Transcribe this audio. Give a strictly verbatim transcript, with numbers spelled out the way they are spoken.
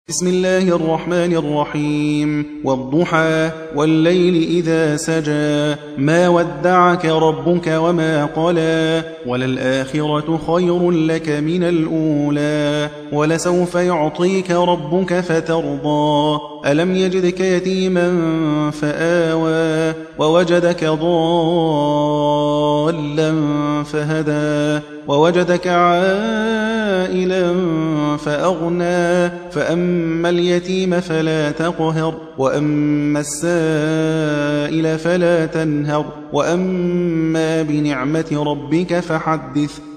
بسم الله الرحمن الرحيم والضحى والليل إذا سجى ما ودعك ربك وما قلى وللآخرة خير لك من الأولى ولسوف يعطيك ربك فترضى ألم يجدك يتيما فآوى ووجدك ضالا فهدى ووجدك عائلا فأغنى فأما اليتيم فلا تقهر وأما السائل فلا تنهر وأما بنعمة ربك فحدث